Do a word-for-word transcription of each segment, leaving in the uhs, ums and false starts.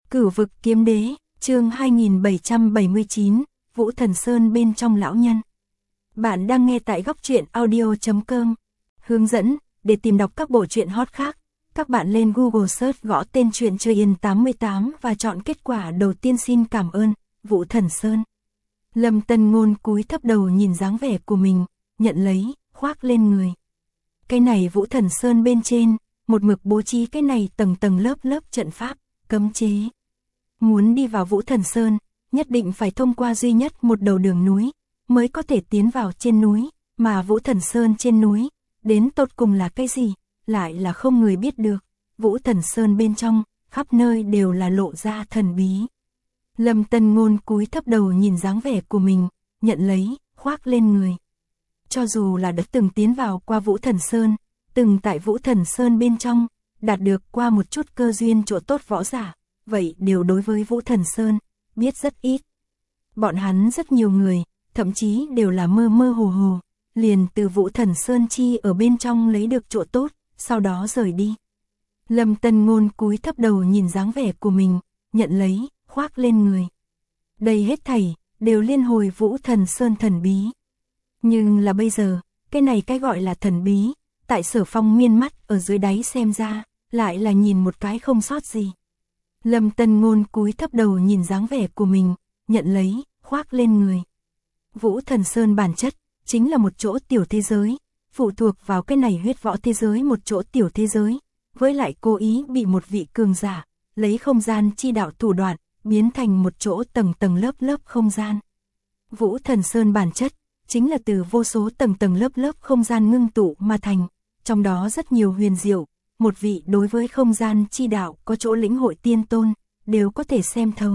Cửu vực kiếm đế, chương hai nghìn bảy trăm bảy mươi chín, Vũ Thần Sơn bên trong lão nhân. Bạn đang nghe tại góc truyện audio chấm com. Hướng dẫn, để tìm đọc các bộ truyện hot khác, các bạn lên Google search gõ tên truyện Chơi Yên tám mươi tám và chọn kết quả đầu tiên. Xin cảm ơn, Vũ Thần Sơn. Lâm Tân Ngôn cúi thấp đầu nhìn dáng vẻ của mình, nhận lấy, khoác lên người. Cái này Vũ Thần Sơn bên trên, một mực bố trí cái này tầng tầng lớp lớp trận pháp, cấm chế. Muốn đi vào Vũ Thần Sơn, nhất định phải thông qua duy nhất một đầu đường núi, mới có thể tiến vào trên núi, mà Vũ Thần Sơn trên núi, đến tột cùng là cái gì, lại là không người biết được. Vũ Thần Sơn bên trong, khắp nơi đều là lộ ra thần bí. Lâm Tân Ngôn cúi thấp đầu nhìn dáng vẻ của mình, nhận lấy, khoác lên người. Cho dù là đã từng tiến vào qua Vũ Thần Sơn, từng tại Vũ Thần Sơn bên trong, đạt được qua một chút cơ duyên chỗ tốt võ giả, vậy đều đối với Vũ Thần Sơn, biết rất ít. Bọn hắn rất nhiều người, thậm chí đều là mơ mơ hồ hồ, liền từ Vũ Thần Sơn chi ở bên trong lấy được chỗ tốt, sau đó rời đi. Lâm Tân Ngôn cúi thấp đầu nhìn dáng vẻ của mình, nhận lấy, khoác lên người. Đây hết thảy, đều liên hồi Vũ Thần Sơn thần bí. Nhưng là bây giờ, cái này cái gọi là thần bí, tại Sở Phong miên mắt ở dưới đáy xem ra, lại là nhìn một cái không sót gì. Lâm Tân Ngôn cúi thấp đầu nhìn dáng vẻ của mình, nhận lấy, khoác lên người. Vũ Thần Sơn bản chất, chính là một chỗ tiểu thế giới, phụ thuộc vào cái này huyết võ thế giới một chỗ tiểu thế giới, với lại cố ý bị một vị cường giả, lấy không gian chi đạo thủ đoạn, biến thành một chỗ tầng tầng lớp lớp không gian. Vũ Thần Sơn bản chất, chính là từ vô số tầng tầng lớp lớp không gian ngưng tụ mà thành, trong đó rất nhiều huyền diệu, một vị đối với không gian chi đạo có chỗ lĩnh hội tiên tôn, đều có thể xem thấu.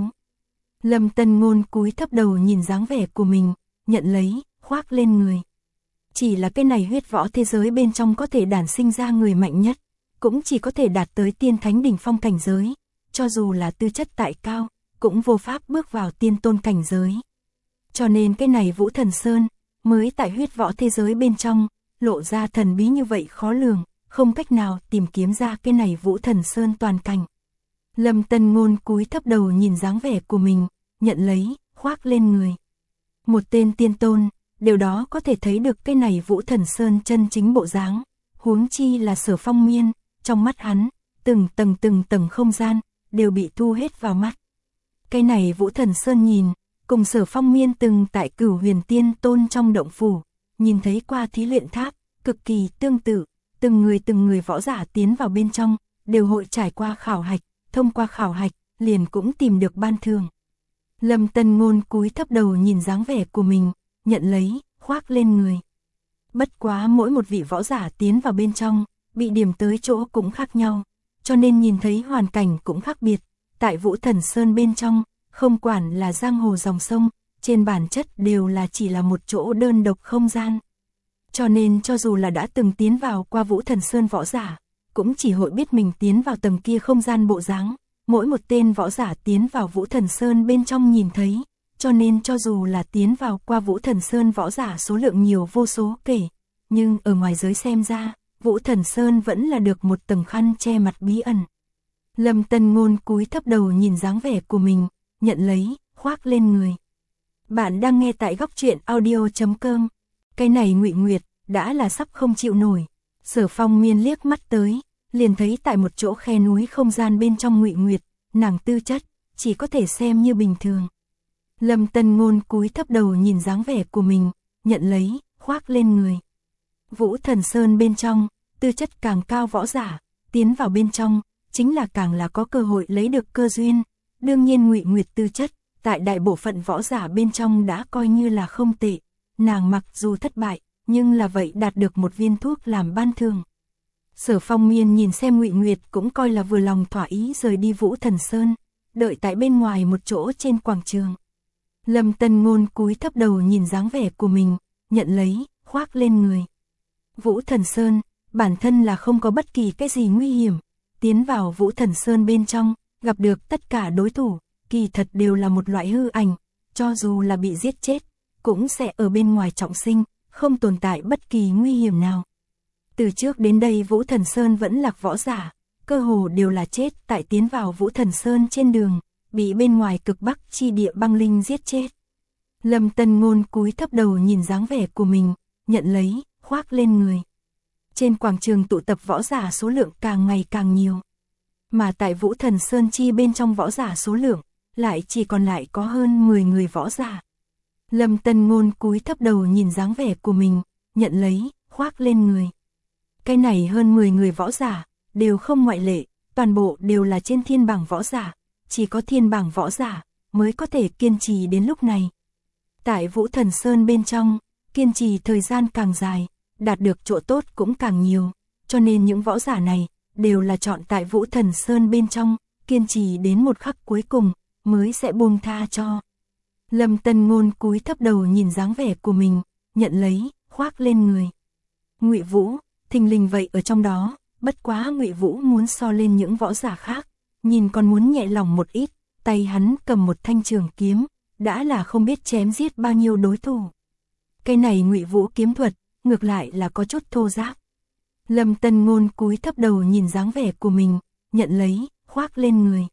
Lâm Tân Ngôn cúi thấp đầu nhìn dáng vẻ của mình, nhận lấy, khoác lên người. Chỉ là cái này huyết võ thế giới bên trong có thể đản sinh ra người mạnh nhất, cũng chỉ có thể đạt tới tiên thánh đỉnh phong cảnh giới, cho dù là tư chất tại cao, cũng vô pháp bước vào tiên tôn cảnh giới. Cho nên cái này Vũ Thần Sơn, mới tại huyết võ thế giới bên trong, lộ ra thần bí như vậy khó lường, không cách nào tìm kiếm ra cái này Vũ Thần Sơn toàn cảnh. Lâm Tân Ngôn cúi thấp đầu nhìn dáng vẻ của mình, nhận lấy, khoác lên người. Một tên tiên tôn, điều đó có thể thấy được cái này Vũ Thần Sơn chân chính bộ dáng, huống chi là Sở Phong miên, trong mắt hắn, từng tầng từng tầng không gian, đều bị thu hết vào mắt. Cái này Vũ Thần Sơn nhìn, cùng Sở Phong miên từng tại Cửu Huyền Tiên Tôn trong động phủ, nhìn thấy qua thí luyện tháp, cực kỳ tương tự, từng người từng người võ giả tiến vào bên trong, đều hội trải qua khảo hạch, thông qua khảo hạch, liền cũng tìm được ban thưởng. Lâm Tân Ngôn cúi thấp đầu nhìn dáng vẻ của mình, nhận lấy, khoác lên người. Bất quá mỗi một vị võ giả tiến vào bên trong, bị điểm tới chỗ cũng khác nhau, cho nên nhìn thấy hoàn cảnh cũng khác biệt. Tại Vũ Thần Sơn bên trong, không quản là giang hồ dòng sông, trên bản chất đều là chỉ là một chỗ đơn độc không gian. Cho nên cho dù là đã từng tiến vào qua Vũ Thần Sơn võ giả, cũng chỉ hội biết mình tiến vào tầng kia không gian bộ dáng. Mỗi một tên võ giả tiến vào Vũ Thần Sơn bên trong nhìn thấy, cho nên cho dù là tiến vào qua Vũ Thần Sơn võ giả số lượng nhiều vô số kể, nhưng ở ngoài giới xem ra, Vũ Thần Sơn vẫn là được một tầng khăn che mặt bí ẩn. Lâm Tân Ngôn cúi thấp đầu nhìn dáng vẻ của mình, nhận lấy, khoác lên người. Bạn đang nghe tại góc truyện audio chấm com. Cái này Ngụy Nguyệt, đã là sắp không chịu nổi. Sở Phong miên liếc mắt tới, liền thấy tại một chỗ khe núi không gian bên trong Ngụy Nguyệt, nàng tư chất, chỉ có thể xem như bình thường. Lâm Tân Ngôn cúi thấp đầu nhìn dáng vẻ của mình, nhận lấy, khoác lên người. Vũ Thần Sơn bên trong, tư chất càng cao võ giả, tiến vào bên trong, chính là càng là có cơ hội lấy được cơ duyên. Đương nhiên Ngụy Nguyệt tư chất, tại đại bộ phận võ giả bên trong đã coi như là không tệ. Nàng mặc dù thất bại, nhưng là vậy đạt được một viên thuốc làm ban thưởng. Sở Phong miên nhìn xem Ngụy Nguyệt cũng coi là vừa lòng thỏa ý rời đi Vũ Thần Sơn, đợi tại bên ngoài một chỗ trên quảng trường. Lâm Tân Ngôn cúi thấp đầu nhìn dáng vẻ của mình, nhận lấy, khoác lên người. Vũ Thần Sơn, bản thân là không có bất kỳ cái gì nguy hiểm, tiến vào Vũ Thần Sơn bên trong, gặp được tất cả đối thủ, kỳ thật đều là một loại hư ảnh, cho dù là bị giết chết, cũng sẽ ở bên ngoài trọng sinh, không tồn tại bất kỳ nguy hiểm nào. Từ trước đến đây Vũ Thần Sơn vẫn lạc võ giả, cơ hồ đều là chết tại tiến vào Vũ Thần Sơn trên đường, bị bên ngoài cực bắc chi địa băng linh giết chết. Lâm Tân Ngôn cúi thấp đầu nhìn dáng vẻ của mình, nhận lấy, khoác lên người. Trên quảng trường tụ tập võ giả số lượng càng ngày càng nhiều. Mà tại Vũ Thần Sơn chi bên trong võ giả số lượng, lại chỉ còn lại có hơn mười người võ giả. Lâm Tân Ngôn cúi thấp đầu nhìn dáng vẻ của mình, nhận lấy, khoác lên người. Cái này hơn mười người võ giả, đều không ngoại lệ, toàn bộ đều là trên thiên bảng võ giả, chỉ có thiên bảng võ giả mới có thể kiên trì đến lúc này. Tại Vũ Thần Sơn bên trong, kiên trì thời gian càng dài, đạt được chỗ tốt cũng càng nhiều, cho nên những võ giả này đều là chọn tại Vũ Thần Sơn bên trong, kiên trì đến một khắc cuối cùng mới sẽ buông tha cho. Lâm Tân Ngôn cúi thấp đầu nhìn dáng vẻ của mình, nhận lấy, khoác lên người. Ngụy Vũ, thình lình vậy ở trong đó, bất quá Ngụy Vũ muốn so lên những võ giả khác, nhìn còn muốn nhẹ lòng một ít, tay hắn cầm một thanh trường kiếm, đã là không biết chém giết bao nhiêu đối thủ. Cái này Ngụy Vũ kiếm thuật, ngược lại là có chút thô ráp. Lâm Tân Ngôn cúi thấp đầu nhìn dáng vẻ của mình, nhận lấy, khoác lên người.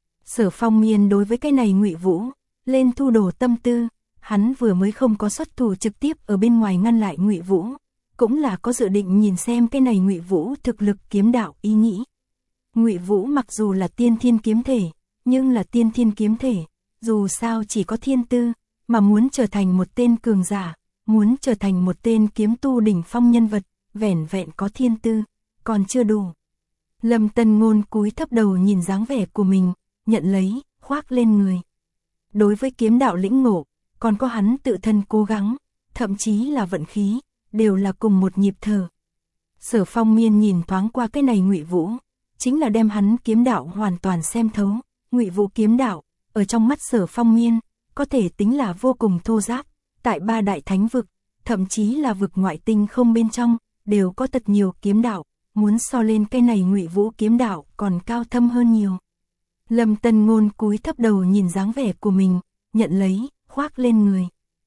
Sở Phong Miên đối với cái này Ngụy Vũ, lên thu đồ tâm tư, hắn vừa mới không có xuất thủ trực tiếp ở bên ngoài ngăn lại Ngụy Vũ, cũng là có dự định nhìn xem cái này Ngụy Vũ thực lực kiếm đạo ý nghĩ. Ngụy Vũ mặc dù là tiên thiên kiếm thể, nhưng là tiên thiên kiếm thể, dù sao chỉ có thiên tư, mà muốn trở thành một tên cường giả, muốn trở thành một tên kiếm tu đỉnh phong nhân vật, vẻn vẹn có thiên tư, còn chưa đủ. Lâm Tân Ngôn cúi thấp đầu nhìn dáng vẻ của mình, nhận lấy, khoác lên người. Đối với kiếm đạo lĩnh ngộ, còn có hắn tự thân cố gắng, thậm chí là vận khí, đều là cùng một nhịp thở. Sở Phong Miên nhìn thoáng qua cái này Ngụy Vũ, chính là đem hắn kiếm đạo hoàn toàn xem thấu. Ngụy Vũ kiếm đạo, ở trong mắt Sở Phong Miên, có thể tính là vô cùng thô ráp, tại ba đại thánh vực, thậm chí là vực ngoại tinh không bên trong, đều có thật nhiều kiếm đạo, muốn so lên cái này Ngụy Vũ kiếm đạo còn cao thâm hơn nhiều. Lâm Tân Ngôn cúi thấp đầu nhìn dáng vẻ của mình, nhận lấy, khoác lên người.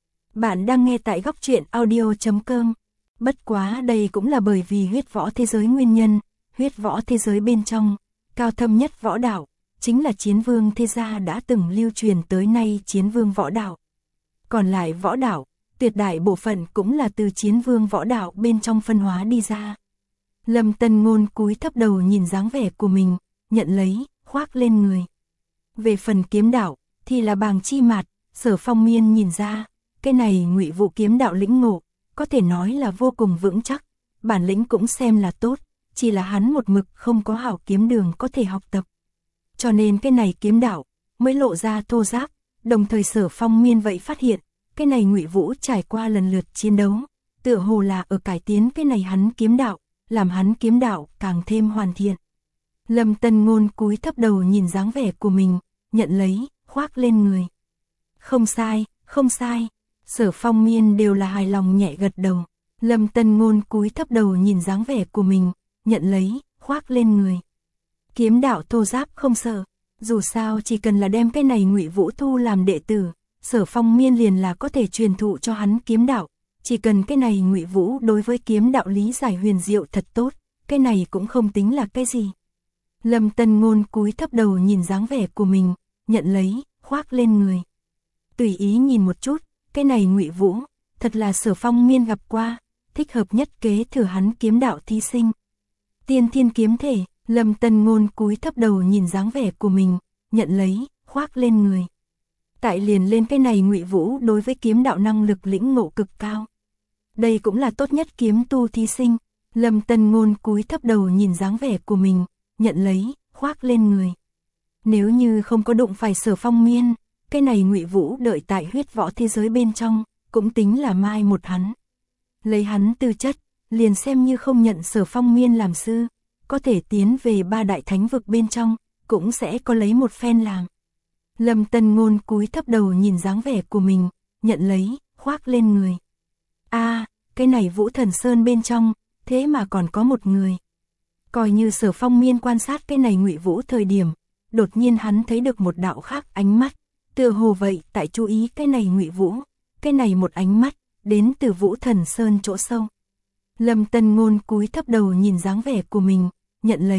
Bạn đang nghe tại góc truyện audio chấm com. Bất quá đây cũng là bởi vì huyết võ thế giới nguyên nhân, huyết võ thế giới bên trong, cao thâm nhất võ đạo, chính là chiến vương thế gia đã từng lưu truyền tới nay chiến vương võ đạo. Còn lại võ đạo, tuyệt đại bộ phận cũng là từ chiến vương võ đạo bên trong phân hóa đi ra. Lâm Tân Ngôn cúi thấp đầu nhìn dáng vẻ của mình, nhận lấy, khoác lên người. Về phần kiếm đạo, thì là Bàng Chi Mạt, Sở Phong Miên nhìn ra, cái này Ngụy Vũ kiếm đạo lĩnh ngộ, có thể nói là vô cùng vững chắc, bản lĩnh cũng xem là tốt, chỉ là hắn một mực không có hảo kiếm đường có thể học tập. Cho nên cái này kiếm đạo mới lộ ra thô ráp, đồng thời Sở Phong Miên vậy phát hiện, cái này Ngụy Vũ trải qua lần lượt chiến đấu, tựa hồ là ở cải tiến cái này hắn kiếm đạo, làm hắn kiếm đạo càng thêm hoàn thiện. Lâm Tân Ngôn cúi thấp đầu nhìn dáng vẻ của mình, nhận lấy, khoác lên người. Không sai, không sai. Sở Phong Miên đều là hài lòng nhẹ gật đầu. Lâm Tân Ngôn cúi thấp đầu nhìn dáng vẻ của mình, nhận lấy, khoác lên người. Kiếm đạo thô ráp không sợ, dù sao chỉ cần là đem cái này Ngụy Vũ thu làm đệ tử, Sở Phong Miên liền là có thể truyền thụ cho hắn kiếm đạo, chỉ cần cái này Ngụy Vũ đối với kiếm đạo lý giải huyền diệu thật tốt, cái này cũng không tính là cái gì. Lâm Tân Ngôn cúi thấp đầu nhìn dáng vẻ của mình, nhận lấy, khoác lên người. Tùy ý nhìn một chút, cái này Ngụy Vũ, thật là Sở Phong Miên gặp qua, thích hợp nhất kế thừa hắn kiếm đạo thí sinh. Tiên thiên kiếm thể, Lâm Tân Ngôn cúi thấp đầu nhìn dáng vẻ của mình, nhận lấy, khoác lên người. Tại liền lên cái này Ngụy Vũ đối với kiếm đạo năng lực lĩnh ngộ cực cao. Đây cũng là tốt nhất kiếm tu thí sinh. Lâm Tân Ngôn cúi thấp đầu nhìn dáng vẻ của mình, nhận lấy, khoác lên người. Nếu như không có đụng phải Sở Phong Miên, cái này Ngụy Vũ đợi tại huyết võ thế giới bên trong, cũng tính là mai một hắn. Lấy hắn tư chất, liền xem như không nhận Sở Phong Miên làm sư, có thể tiến về ba đại thánh vực bên trong, cũng sẽ có lấy một phen làm. Lâm Tân Ngôn cúi thấp đầu nhìn dáng vẻ của mình, nhận lấy, khoác lên người. A, à, cái này Vũ Thần Sơn bên trong, thế mà còn có một người. Coi như Sở Phong Miên quan sát cái này Ngụy Vũ thời điểm, đột nhiên hắn thấy được một đạo khác ánh mắt, tựa hồ vậy tại chú ý cái này Ngụy Vũ, cái này một ánh mắt, đến từ Vũ Thần Sơn chỗ sâu. Lâm Tân Ngôn cúi thấp đầu nhìn dáng vẻ của mình, nhận lấy,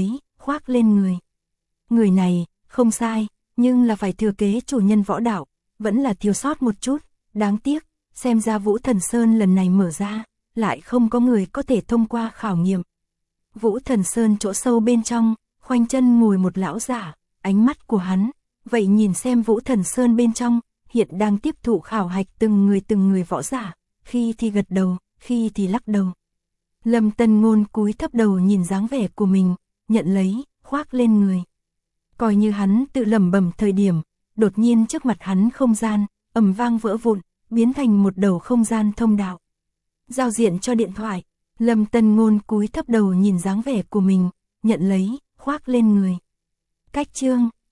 khoác lên người. Người này, không sai, nhưng là phải thừa kế chủ nhân võ đạo, vẫn là thiếu sót một chút, đáng tiếc, xem ra Vũ Thần Sơn lần này mở ra, lại không có người có thể thông qua khảo nghiệm. Vũ Thần Sơn chỗ sâu bên trong, khoanh chân ngồi một lão giả, ánh mắt của hắn, vậy nhìn xem Vũ Thần Sơn bên trong, hiện đang tiếp thụ khảo hạch từng người từng người võ giả, khi thì gật đầu, khi thì lắc đầu. Lâm Tân Ngôn cúi thấp đầu nhìn dáng vẻ của mình, nhận lấy, khoác lên người. Coi như hắn tự lẩm bẩm thời điểm, đột nhiên trước mặt hắn không gian, ầm vang vỡ vụn, biến thành một đầu không gian thông đạo. Giao diện cho điện thoại, Lâm Tân Ngôn cúi thấp đầu nhìn dáng vẻ của mình, nhận lấy, khoác lên người. Cách chương